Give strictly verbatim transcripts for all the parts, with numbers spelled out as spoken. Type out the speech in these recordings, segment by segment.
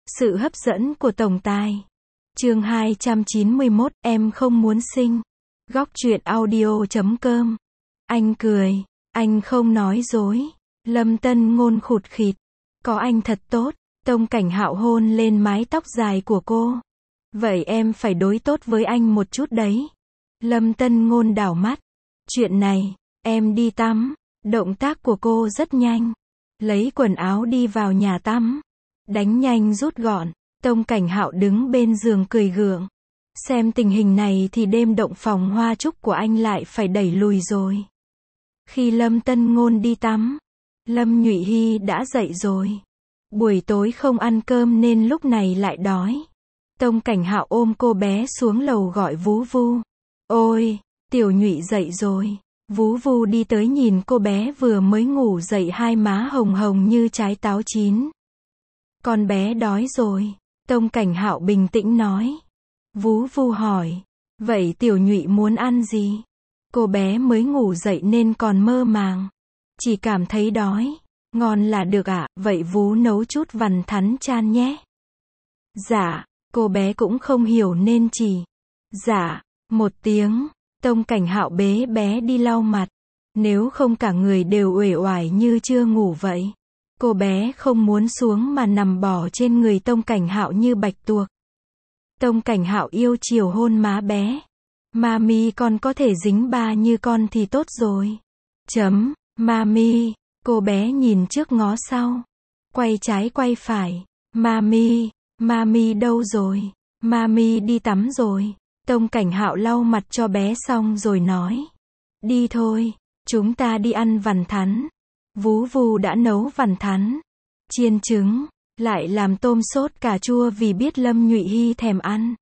Sự hấp dẫn của tổng tài. Chương hai trăm chín mươi mốt, em không muốn sinh. Góc truyện audio chấm com. Anh cười, anh không nói dối. Lâm Tân Ngôn khụt khịt. Có anh thật tốt. Tông Cảnh Hạo hôn lên mái tóc dài của cô. Vậy em phải đối tốt với anh một chút đấy. Lâm Tân Ngôn đảo mắt. Chuyện này, em đi tắm. Động tác của cô rất nhanh. Lấy quần áo đi vào nhà tắm. Đánh nhanh rút gọn. Tông Cảnh Hạo đứng bên giường cười gượng. Xem tình hình này thì đêm động phòng hoa trúc của anh lại phải đẩy lùi rồi. Khi Lâm Tân Ngôn đi tắm, Lâm Nhụy Hy đã dậy rồi. Buổi tối không ăn cơm nên lúc này lại đói. Tông Cảnh Hạo ôm cô bé xuống lầu gọi Vú Vu. Ôi, Tiểu Nhụy dậy rồi. Vú Vu đi tới nhìn cô bé vừa mới ngủ dậy, hai má hồng hồng như trái táo chín. Con bé đói rồi. Tông Cảnh Hạo bình tĩnh nói. Vú Vu hỏi. Vậy Tiểu Nhụy muốn ăn gì? Cô bé mới ngủ dậy nên còn mơ màng. Chỉ cảm thấy đói. Ngon là được ạ, à? Vậy Vú nấu chút vằn thắn chan nhé. Dạ, cô bé cũng không hiểu nên chỉ. Dạ, một tiếng. Tông Cảnh Hạo bế bé đi lau mặt. Nếu không cả người đều uể oải như chưa ngủ vậy. Cô bé không muốn xuống mà nằm bò trên người Tông Cảnh Hạo như bạch tuộc. Tông Cảnh Hạo yêu chiều hôn má bé. Mami con có thể dính ba như con thì tốt rồi. Chấm, Mami. Cô bé nhìn trước ngó sau. Quay trái quay phải. Mami, Mami đâu rồi? Mami đi tắm rồi. Tông Cảnh Hạo lau mặt cho bé xong rồi nói. Đi thôi, chúng ta đi ăn vằn thắn. Vú Vu đã nấu vằn thắn, chiên trứng, lại làm tôm sốt cà chua vì biết Lâm Nhụy Hy thèm ăn.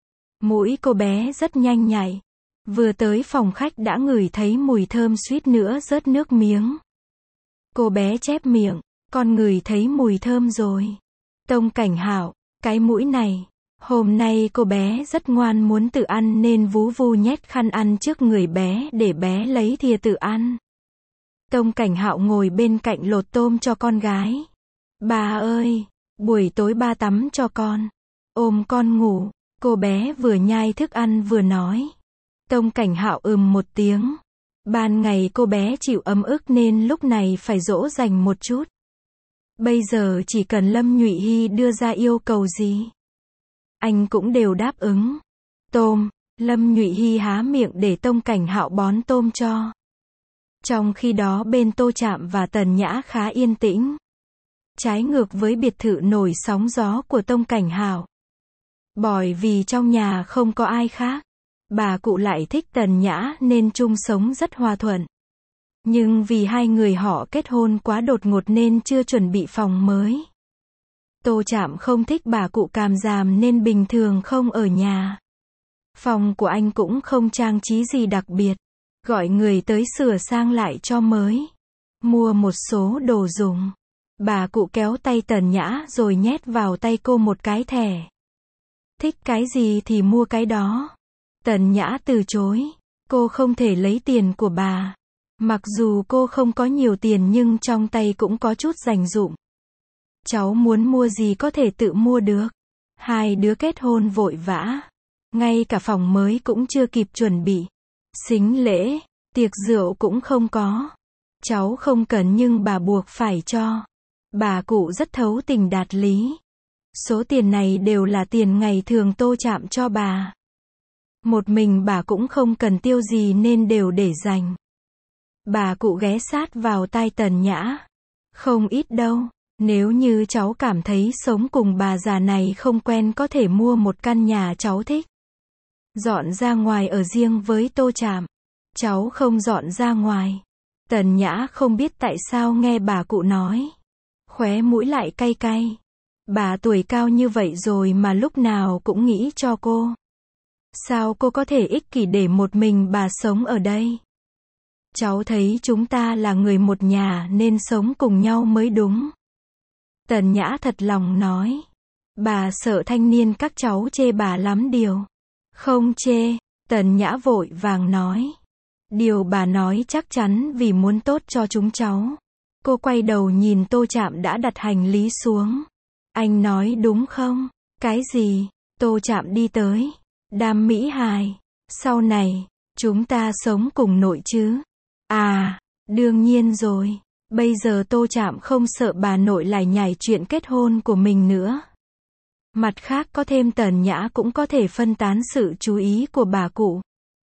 Mũi cô bé rất nhanh nhạy. Vừa tới phòng khách đã ngửi thấy mùi thơm suýt nữa rớt nước miếng. Cô bé chép miệng, con ngửi thấy mùi thơm rồi. Tông Cảnh Hạo, cái mũi này. Hôm nay cô bé rất ngoan muốn tự ăn nên Vú Vu nhét khăn ăn trước người bé để bé lấy thìa tự ăn. Tông Cảnh Hạo ngồi bên cạnh lột tôm cho con gái. Bà ơi, buổi tối ba tắm cho con. Ôm con ngủ. Cô bé vừa nhai thức ăn vừa nói. Tông Cảnh Hạo ừm một tiếng. Ban ngày cô bé chịu ấm ức nên lúc này phải dỗ dành một chút. Bây giờ chỉ cần Lâm Nhụy Hy đưa ra yêu cầu gì, anh cũng đều đáp ứng. Tôm. Lâm Nhụy Hy há miệng để Tông Cảnh Hạo bón tôm cho. Trong khi đó bên Tô Trạm và Tần Nhã khá yên tĩnh. Trái ngược với biệt thự nổi sóng gió của Tông Cảnh Hạo. Bởi vì trong nhà không có ai khác. Bà cụ lại thích Tần Nhã nên chung sống rất hòa thuận. Nhưng vì hai người họ kết hôn quá đột ngột nên chưa chuẩn bị phòng mới. Tô Trạm không thích bà cụ càm ràm nên bình thường không ở nhà. Phòng của anh cũng không trang trí gì đặc biệt. Gọi người tới sửa sang lại cho mới. Mua một số đồ dùng. Bà cụ kéo tay Tần Nhã rồi nhét vào tay cô một cái thẻ. Thích cái gì thì mua cái đó. Tần Nhã từ chối. Cô không thể lấy tiền của bà. Mặc dù cô không có nhiều tiền nhưng trong tay cũng có chút dành dụm. Cháu muốn mua gì có thể tự mua được. Hai đứa kết hôn vội vã. Ngay cả phòng mới cũng chưa kịp chuẩn bị. Sính lễ, tiệc rượu cũng không có. Cháu không cần nhưng bà buộc phải cho. Bà cụ rất thấu tình đạt lý. Số tiền này đều là tiền ngày thường Tô Trạm cho bà. Một mình bà cũng không cần tiêu gì nên đều để dành. Bà cụ ghé sát vào tai Tần Nhã. Không ít đâu. Nếu như cháu cảm thấy sống cùng bà già này không quen có thể mua một căn nhà cháu thích. Dọn ra ngoài ở riêng với Tô Trạm. Cháu không dọn ra ngoài. Tần Nhã không biết tại sao nghe bà cụ nói. Khóe mũi lại cay cay. Bà tuổi cao như vậy rồi mà lúc nào cũng nghĩ cho cô. Sao cô có thể ích kỷ để một mình bà sống ở đây? Cháu thấy chúng ta là người một nhà nên sống cùng nhau mới đúng. Tần Nhã thật lòng nói. Bà sợ thanh niên các cháu chê bà lắm điều. Không chê. Tần Nhã vội vàng nói. Điều bà nói chắc chắn vì muốn tốt cho chúng cháu. Cô quay đầu nhìn Tô Trạm đã đặt hành lý xuống. Anh nói đúng không? Cái gì? Tô Trạm đi tới. Đam mỹ hài. Sau này, chúng ta sống cùng nội chứ? À, đương nhiên rồi. Bây giờ Tô Trạm không sợ bà nội lại nhảy chuyện kết hôn của mình nữa. Mặt khác có thêm Tần Nhã cũng có thể phân tán sự chú ý của bà cụ.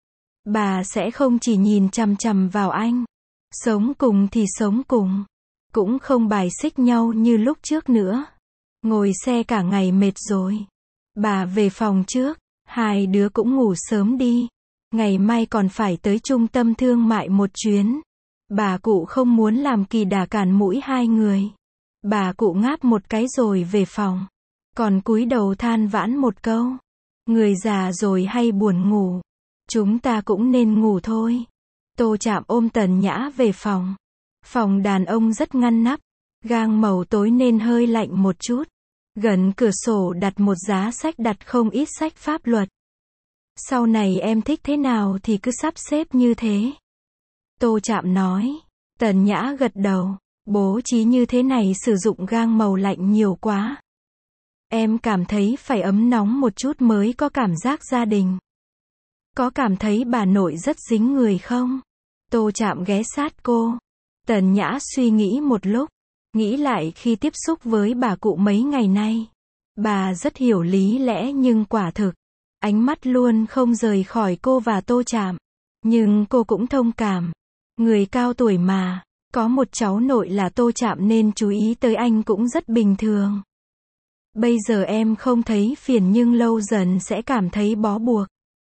Bà sẽ không chỉ nhìn chằm chằm vào anh. Sống cùng thì sống cùng. Cũng không bài xích nhau như lúc trước nữa. Ngồi xe cả ngày mệt rồi. Bà về phòng trước. Hai đứa cũng ngủ sớm đi. Ngày mai còn phải tới trung tâm thương mại một chuyến. Bà cụ không muốn làm kỳ đà cản mũi hai người. Bà cụ ngáp một cái rồi về phòng. Còn cúi đầu than vãn một câu. Người già rồi hay buồn ngủ. Chúng ta cũng nên ngủ thôi. Tô Trạm ôm Tần Nhã về phòng. Phòng đàn ông rất ngăn nắp. Gang màu tối nên hơi lạnh một chút. Gần cửa sổ đặt một giá sách đặt không ít sách pháp luật. Sau này em thích thế nào thì cứ sắp xếp như thế. Tô Trạm nói. Tần Nhã gật đầu. Bố trí như thế này sử dụng gang màu lạnh nhiều quá. Em cảm thấy phải ấm nóng một chút mới có cảm giác gia đình. Có cảm thấy bà nội rất dính người không? Tô Trạm ghé sát cô. Tần Nhã suy nghĩ một lúc. Nghĩ lại khi tiếp xúc với bà cụ mấy ngày nay. Bà rất hiểu lý lẽ nhưng quả thực. Ánh mắt luôn không rời khỏi cô và Tô Trạm. Nhưng cô cũng thông cảm. Người cao tuổi mà. Có một cháu nội là Tô Trạm nên chú ý tới anh cũng rất bình thường. Bây giờ em không thấy phiền nhưng lâu dần sẽ cảm thấy bó buộc.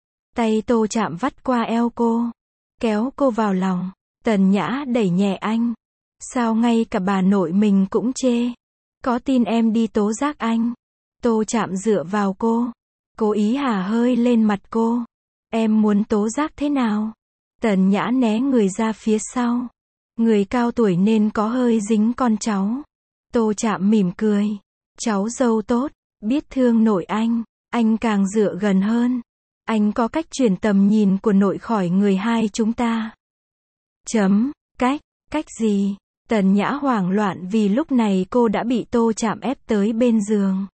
Tay Tô Trạm vắt qua eo cô. Kéo cô vào lòng. Tần Nhã đẩy nhẹ anh. Sao ngay cả bà nội mình cũng chê. Có tin em đi tố giác anh. Tô Trạm dựa vào cô. Cố ý hả hơi lên mặt cô. Em muốn tố giác thế nào? Tần Nhã né người ra phía sau. Người cao tuổi nên có hơi dính con cháu. Tô Trạm mỉm cười. Cháu dâu tốt, biết thương nội anh. Anh càng dựa gần hơn. Anh có cách chuyển tầm nhìn của nội khỏi người hai chúng ta. Chấm, cách, cách gì? Tần Nhã hoảng loạn vì lúc này cô đã bị Tô Trạm ép tới bên giường.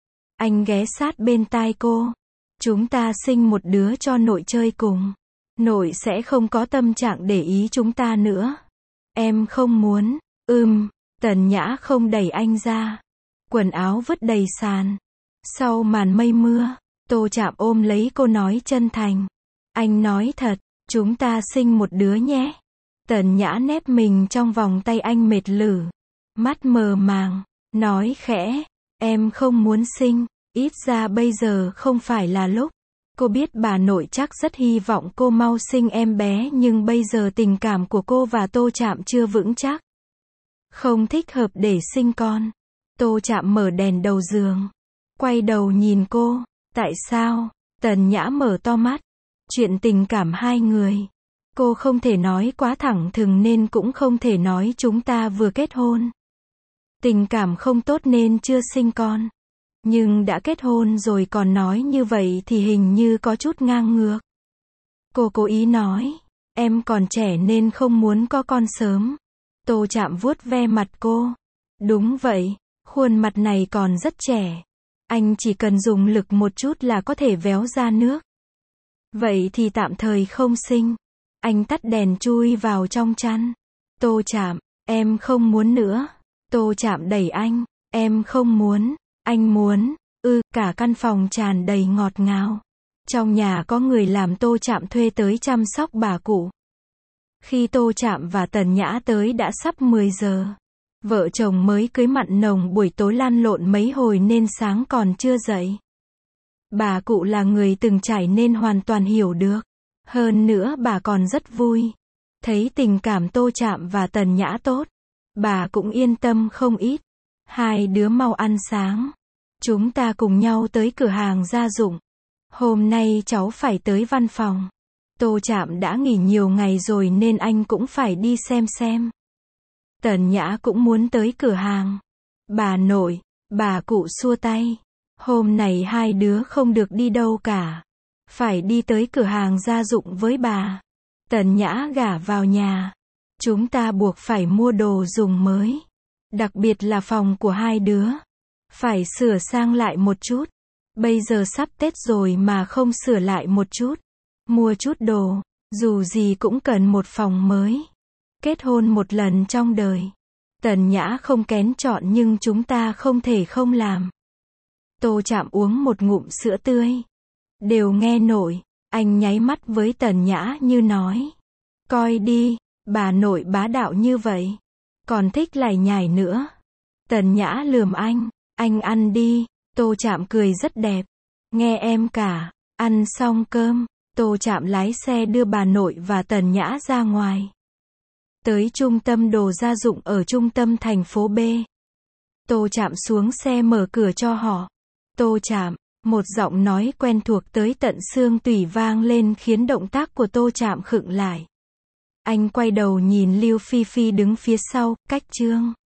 Anh ghé sát bên tai cô. Chúng ta sinh một đứa cho nội chơi cùng. Nội sẽ không có tâm trạng để ý chúng ta nữa. Em không muốn. Ừm, Tần Nhã không đẩy anh ra. Quần áo vứt đầy sàn. Sau màn mây mưa, Tô Trạm ôm lấy cô nói chân thành. Anh nói thật, chúng ta sinh một đứa nhé. Tần Nhã nép mình trong vòng tay anh mệt lử. Mắt mờ màng, nói khẽ. Em không muốn sinh, ít ra bây giờ không phải là lúc. Cô biết bà nội chắc rất hy vọng cô mau sinh em bé nhưng bây giờ tình cảm của cô và Tô Trạm chưa vững chắc. Không thích hợp để sinh con. Tô Trạm mở đèn đầu giường. Quay đầu nhìn cô. Tại sao? Tần Nhã mở to mắt. Chuyện tình cảm hai người. Cô không thể nói quá thẳng thừng nên cũng không thể nói chúng ta vừa kết hôn. Tình cảm không tốt nên chưa sinh con. Nhưng đã kết hôn rồi còn nói như vậy thì hình như có chút ngang ngược. Cô cố ý nói. Em còn trẻ nên không muốn có con sớm. Tô Trạm vuốt ve mặt cô. Đúng vậy. Khuôn mặt này còn rất trẻ. Anh chỉ cần dùng lực một chút là có thể véo ra nước. Vậy thì tạm thời không sinh. Anh tắt đèn chui vào trong chăn. Tô Trạm, em không muốn nữa. Tô Trạm đẩy anh. Em không muốn. Anh muốn. Ừ, cả căn phòng tràn đầy ngọt ngào. Trong nhà có người làm Tô Trạm thuê tới chăm sóc bà cụ. Khi Tô Trạm và Tần Nhã tới đã sắp mười giờ. Vợ chồng mới cưới mặn nồng buổi tối lăn lộn mấy hồi nên sáng còn chưa dậy. Bà cụ là người từng trải nên hoàn toàn hiểu được. Hơn nữa bà còn rất vui. Thấy tình cảm Tô Trạm và Tần Nhã tốt. Bà cũng yên tâm không ít. Hai đứa mau ăn sáng. Chúng ta cùng nhau tới cửa hàng gia dụng. Hôm nay cháu phải tới văn phòng. Tô Trạm đã nghỉ nhiều ngày rồi nên anh cũng phải đi xem xem. Tần Nhã cũng muốn tới cửa hàng. Bà nội, bà cụ xua tay. Hôm nay hai đứa không được đi đâu cả. Phải đi tới cửa hàng gia dụng với bà. Tần Nhã gả vào nhà. Chúng ta buộc phải mua đồ dùng mới. Đặc biệt là phòng của hai đứa. Phải sửa sang lại một chút. Bây giờ sắp Tết rồi mà không sửa lại một chút. Mua chút đồ, dù gì cũng cần một phòng mới. Kết hôn một lần trong đời. Tần Nhã không kén chọn nhưng chúng ta không thể không làm. Tô Trạm uống một ngụm sữa tươi. Đều nghe nội. Anh nháy mắt với Tần Nhã như nói. Coi đi, bà nội bá đạo như vậy. Còn thích lải nhải nữa. Tần Nhã lườm anh. Anh ăn đi. Tô Trạm cười rất đẹp. Nghe em cả. Ăn xong cơm, Tô Trạm lái xe đưa bà nội và Tần Nhã ra ngoài. Tới trung tâm đồ gia dụng ở trung tâm thành phố B. Tô Trạm xuống xe mở cửa cho họ. Tô Trạm, một giọng nói quen thuộc tới tận xương tủy vang lên khiến động tác của Tô Trạm khựng lại. Anh quay đầu nhìn Lưu Phi Phi đứng phía sau, cách Trương